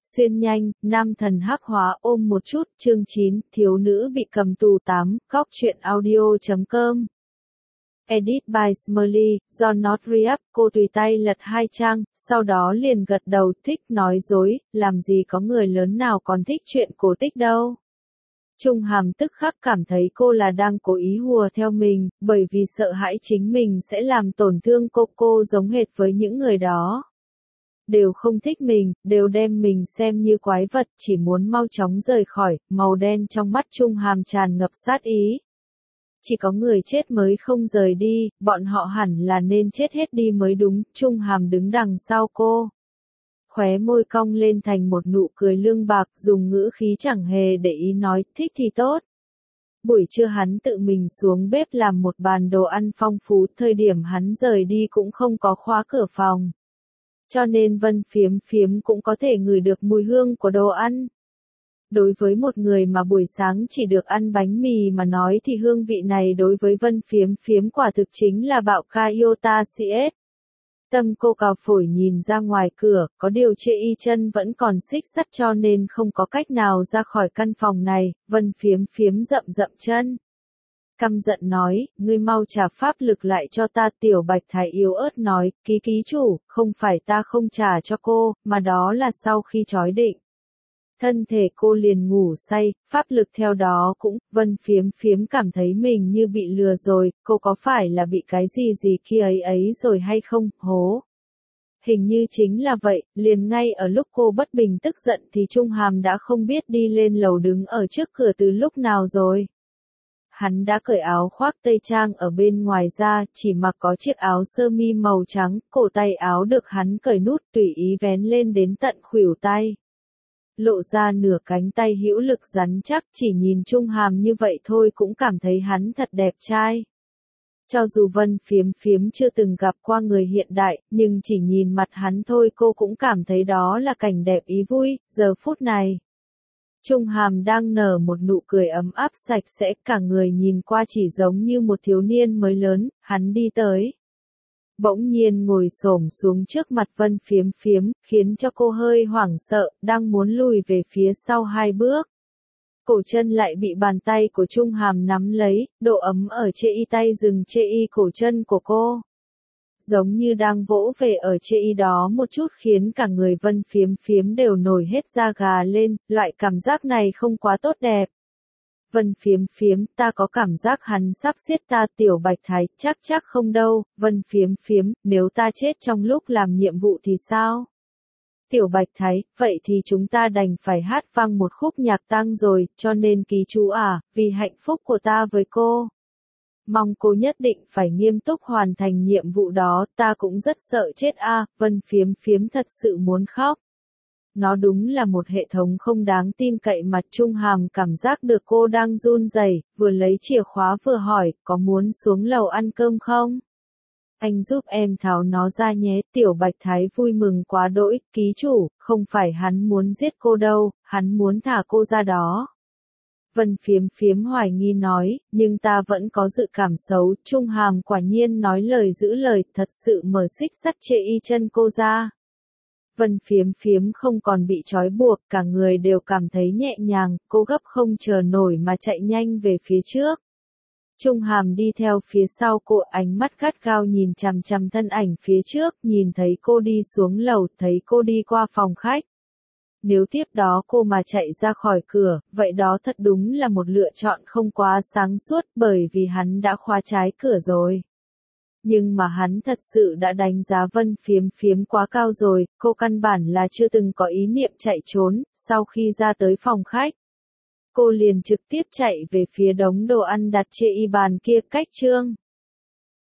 Xuyên nhanh, nam thần hắc hóa ôm một chút, chương 9, thiếu nữ bị cầm tù 8, góc truyện audio.com. Edit by Smiley, do Not Re-up, cô tùy tay lật 2 trang, sau đó liền gật đầu, thích nói dối, làm gì có người lớn nào còn thích chuyện cổ tích đâu. Trung Hàm tức khắc cảm thấy cô là đang cố ý hùa theo mình, bởi vì sợ hãi chính mình sẽ làm tổn thương cô giống hệt với những người đó. Đều không thích mình, đều đem mình xem như quái vật, chỉ muốn mau chóng rời khỏi, màu đen trong mắt Trung Hàm tràn ngập sát ý. Chỉ có người chết mới không rời đi, bọn họ hẳn là nên chết hết đi mới đúng, Trung Hàm đứng đằng sau cô. Khóe môi cong lên thành một nụ cười lương bạc, dùng ngữ khí chẳng hề để ý nói, thích thì tốt. Buổi trưa hắn tự mình xuống bếp làm một bàn đồ ăn phong phú, thời điểm hắn rời đi cũng không có khóa cửa phòng. Cho nên Vân Phiếm Phiếm cũng có thể ngửi được mùi hương của đồ ăn. Đối với một người mà buổi sáng chỉ được ăn bánh mì mà nói thì hương vị này đối với Vân Phiếm Phiếm quả thực chính là bạo ca iota CS. Tâm cô cào phổi nhìn ra ngoài cửa, có điều Trệ Y chân vẫn còn xích sắt cho nên không có cách nào ra khỏi căn phòng này, Vân Phiếm Phiếm rậm chân. Căm giận nói, ngươi mau trả pháp lực lại cho ta. Tiểu Bạch Thái yếu ớt nói, ký chủ, không phải ta không trả cho cô, mà đó là sau khi trói định. Thân thể cô liền ngủ say, pháp lực theo đó cũng, Vân Phiếm Phiếm cảm thấy mình như bị lừa rồi, cô có phải là bị cái gì kia ấy rồi hay không, hố. Hình như chính là vậy, liền ngay ở lúc cô bất bình tức giận thì Trung Hàm đã không biết đi lên lầu đứng ở trước cửa từ lúc nào rồi. Hắn đã cởi áo khoác tây trang ở bên ngoài ra, chỉ mặc có chiếc áo sơ mi màu trắng, cổ tay áo được hắn cởi nút tùy ý vén lên đến tận khuỷu tay. Lộ ra nửa cánh tay hữu lực rắn chắc, chỉ nhìn Trung Hàm như vậy thôi cũng cảm thấy hắn thật đẹp trai. Cho dù Vân Phiếm Phiếm chưa từng gặp qua người hiện đại, nhưng chỉ nhìn mặt hắn thôi cô cũng cảm thấy đó là cảnh đẹp ý vui, giờ phút này. Trung Hàm đang nở một nụ cười ấm áp sạch sẽ, cả người nhìn qua chỉ giống như một thiếu niên mới lớn, hắn đi tới. Bỗng nhiên ngồi xổm xuống trước mặt Vân Phiếm Phiếm, khiến cho cô hơi hoảng sợ, đang muốn lùi về phía sau 2 bước. Cổ chân lại bị bàn tay của Trung Hàm nắm lấy, độ ấm ở Trệ Y tay dừng Trệ Y cổ chân của cô. Giống như đang vỗ về ở Trệ Y đó một chút khiến cả người Vân Phiếm Phiếm đều nổi hết da gà lên, loại cảm giác này không quá tốt đẹp. Vân Phiếm Phiếm, ta có cảm giác hắn sắp giết ta. Tiểu Bạch Thái, chắc không đâu. Vân Phiếm Phiếm, nếu ta chết trong lúc làm nhiệm vụ thì sao? Tiểu Bạch Thái, vậy thì chúng ta đành phải hát vang một khúc nhạc tang rồi, cho nên ký chủ à, vì hạnh phúc của ta với cô. Mong cô nhất định phải nghiêm túc hoàn thành nhiệm vụ đó, ta cũng rất sợ chết a. Vân Phiếm Phiếm thật sự muốn khóc. Nó đúng là một hệ thống không đáng tin cậy mà Trung Hàm cảm giác được cô đang run rẩy, vừa lấy chìa khóa vừa hỏi, có muốn xuống lầu ăn cơm không? Anh giúp em tháo nó ra nhé. Tiểu Bạch Thái vui mừng quá đỗi, ký chủ, không phải hắn muốn giết cô đâu, hắn muốn thả cô ra đó. Vân Phiếm Phiếm hoài nghi nói, nhưng ta vẫn có dự cảm xấu. Trung Hàm quả nhiên nói lời giữ lời, thật sự mở xích sắt Trệ Y chân cô ra. Vân Phiếm Phiếm không còn bị trói buộc, cả người đều cảm thấy nhẹ nhàng, cô gấp không chờ nổi mà chạy nhanh về phía trước. Trung Hàm đi theo phía sau cô, ánh mắt gắt gao nhìn chằm chằm thân ảnh phía trước, nhìn thấy cô đi xuống lầu, thấy cô đi qua phòng khách. Nếu tiếp đó cô mà chạy ra khỏi cửa, vậy đó thật đúng là một lựa chọn không quá sáng suốt, bởi vì hắn đã khóa trái cửa rồi. Nhưng mà hắn thật sự đã đánh giá Vân Phiếm Phiếm quá cao rồi, cô căn bản là chưa từng có ý niệm chạy trốn. Sau khi ra tới phòng khách, cô liền trực tiếp chạy về phía đống đồ ăn đặt trên y bàn kia, cách chương.